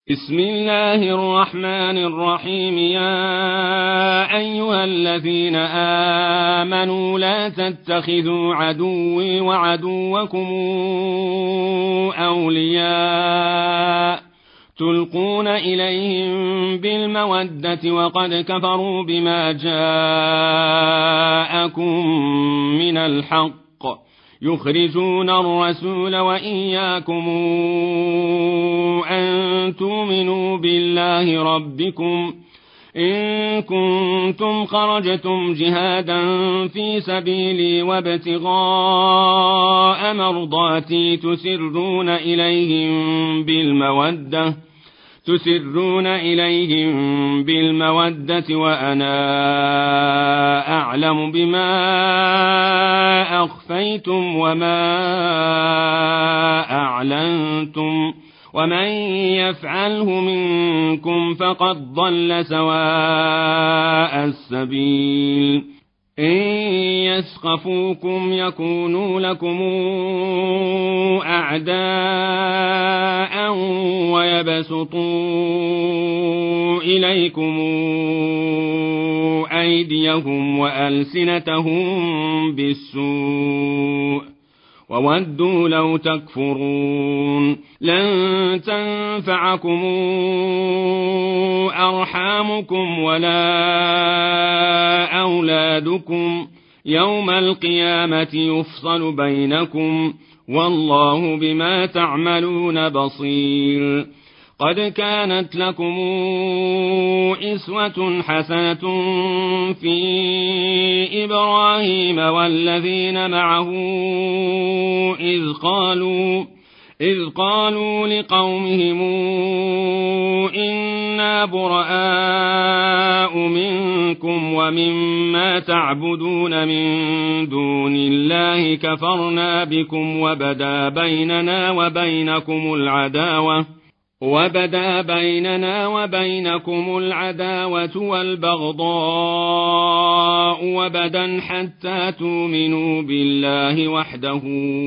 بسم الله الرحمن الرحيم. يا أيها الذين آمنوا لا تتخذوا عدوي وعدوكم أولياء تلقون إليهم بالمودة وقد كفروا بما جاءكم من الحق يخرجون الرسول وإياكم أن تؤمنوا بالله ربكم إن كنتم خرجتم جهادا في سبيلي وابتغاء مرضاتي تسرون إليهم بالمودة وأنا أعلم بما أخفيتم وما أعلنتم ومن يفعله منكم فقد ضل سواء السبيل. إن يثقفوكم يكونوا لكم أعداء ويبسطوا إليكم أيديهم وألسنتهم بالسوء وودوا لو تكفرون. لن تنفعكم أرحامكم ولا أولادكم يوم القيامة يفصل بينكم والله بما تعملون بصير. قد كانت لكم إسوة حسنة في إبراهيم والذين معه إذ قالوا لقومهم إنا براء منكم ومما تعبدون من دون الله كفرنا بكم وبدا بيننا وبينكم العداوة والبغضاء وبدا حتى تؤمنوا بالله وحده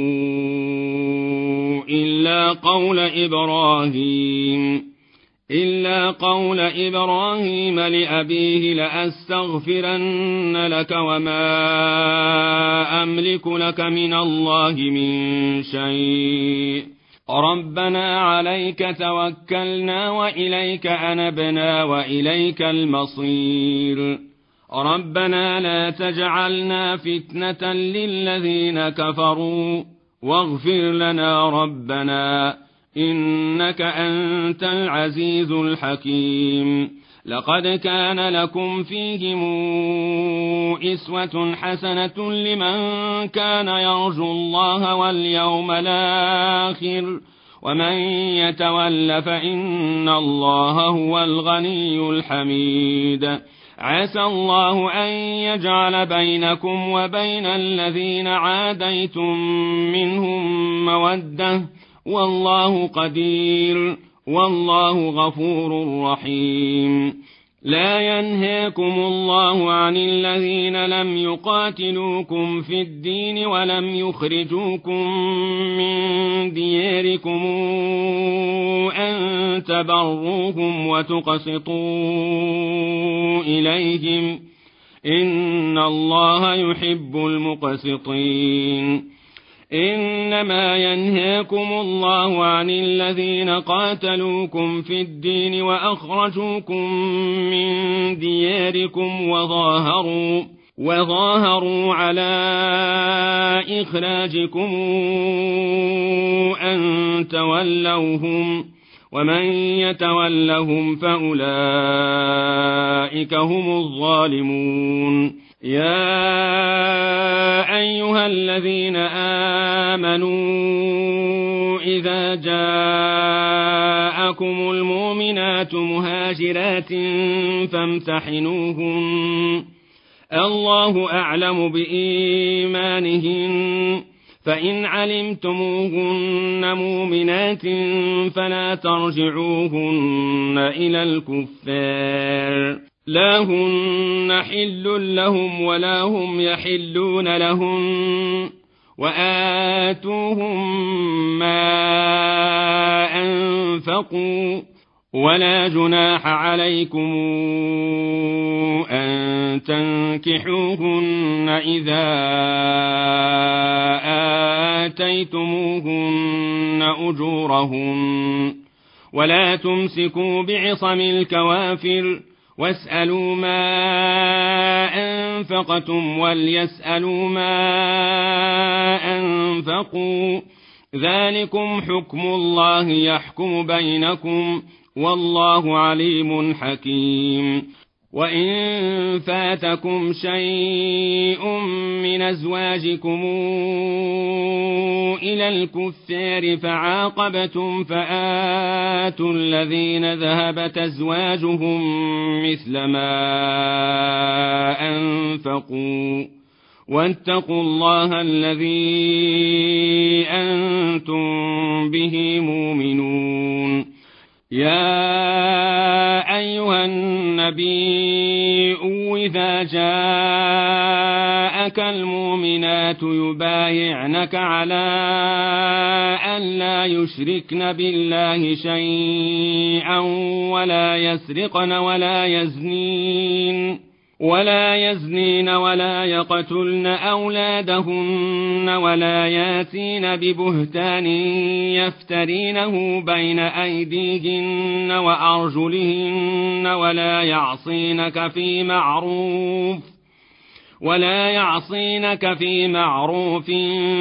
إلا قول إبراهيم لأبيه لأستغفرن لك وما أملك لك من الله من شيء ربنا عليك توكلنا وإليك أنبنا وإليك المصير. ربنا لا تجعلنا فتنة للذين كفروا واغفر لنا ربنا إنك أنت العزيز الحكيم. لقد كان لكم فيهم إسوة حسنة لمن كان يرجو الله واليوم الآخر ومن يتول فإن الله هو الغني الحميد. عسى الله أن يجعل بينكم وبين الذين عاديتم منهم مودة والله قدير والله غفور رحيم. لا ينهاكم الله عن الذين لم يقاتلوكم في الدين ولم يخرجوكم من دياركم أن تبروهم وتقسطوا إليهم إن الله يحب المقسطين. إنما ينهاكم الله عن الذين قاتلوكم في الدين وأخرجوكم من دياركم وظاهروا على إخراجكم أن تولوهم ومن يتولهم فأولئك هم الظالمون. يا أيها الذين آمنوا إذا جاءكم المؤمنات مهاجرات فامتحنوهن الله أعلم بإيمانهن فإن علمتموهن مؤمنات فلا ترجعوهن إلى الكفار لا هن حل لهم ولا هم يحلون لهن وآتوهم ما أنفقوا ولا جناح عليكم أن تنكحوهن إذا آتيتموهن أجورهن ولا تمسكوا بعصم الكوافر واسألوا ما أنفقتم وليسألوا ما أنفقوا ذلكم حكم الله يحكم بينكم والله عليم حكيم. وإن فاتكم شيء من أزواجكم إلى الكفار فعاقبتم فآتوا الذين ذهبت أزواجهم مثل ما أنفقوا واتقوا الله الذي أنتم به مؤمنون. يا أيها النبي إذا جاءك المؤمنات يبايعنك على أن لا يشركن بالله شيئا ولا يسرقن ولا يزنين ولا يقتلن أولادهن ولا ياتين ببهتان يفترينه بين أيديهن وأرجلهن ولا يعصينك في معروف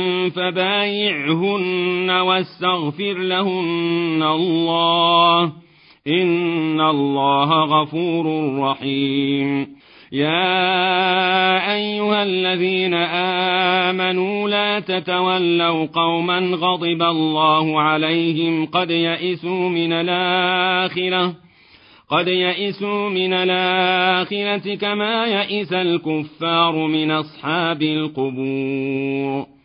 فبايعهن واستغفر لهن الله إن الله غفور رحيم. يا أيها الذين آمنوا لا تتولوا قوما غضب الله عليهم قد يئسوا من الآخرة كما يئس الكفار من أصحاب القبور.